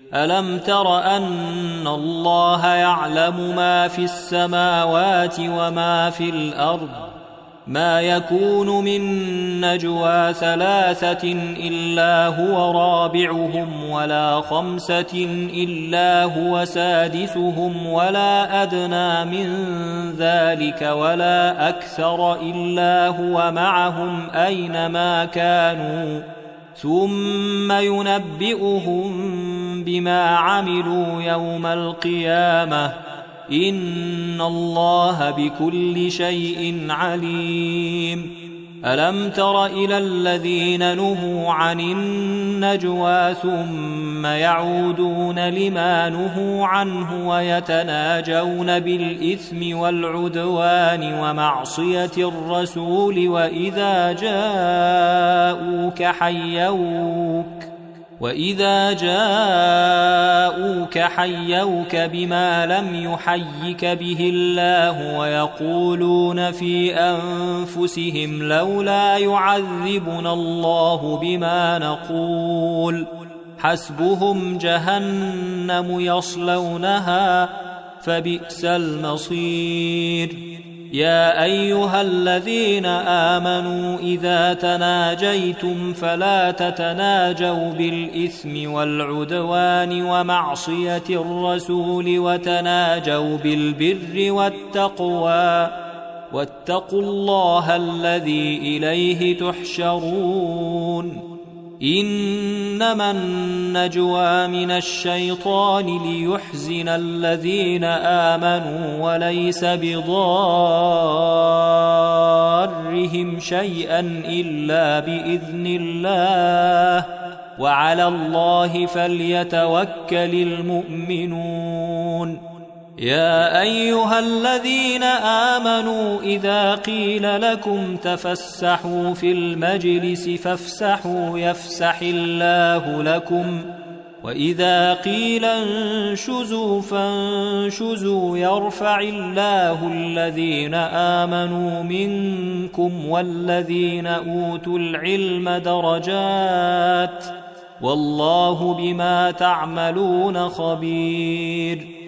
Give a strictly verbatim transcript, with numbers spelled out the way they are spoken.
ألم تر أن الله يعلم ما في السماوات وما في الأرض ما يكون من نجوى ثلاثة إلا هو رابعهم ولا خمسة إلا هو سادسهم ولا أدنى من ذلك ولا أكثر إلا هو معهم أينما كانوا ثم ينبئهم بما عملوا يوم القيامة إن الله بكل شيء عليم. ألم تر إلى الذين نهوا عن النجوى ثم يعودون لما نهوا عنه ويتناجون بالإثم والعدوان ومعصية الرسول وإذا جاءوك حيوك وإذا جاءوك حيوك بما لم يحيك به الله ويقولون في أنفسهم لولا يعذبنا الله بما نقول حسبهم جهنم يصلونها فبئس المصير. يا أيها الذين آمنوا إذا تناجيتم فلا تتناجوا بالإثم والعدوان ومعصية الرسول وتناجوا بالبر والتقوى واتقوا الله الذي إليه تحشرون. إنما النجوى من الشيطان ليحزن الذين آمنوا وليس بضارهم شيئا إلا بإذن الله وعلى الله فليتوكل المؤمنون. يا أيها الذين آمنوا إذا قيل لكم تفسحوا في المجلس فافسحوا يفسح الله لكم وإذا قيل انشزوا فانشزوا يرفع الله الذين آمنوا منكم والذين أوتوا العلم درجات والله بما تعملون خبير.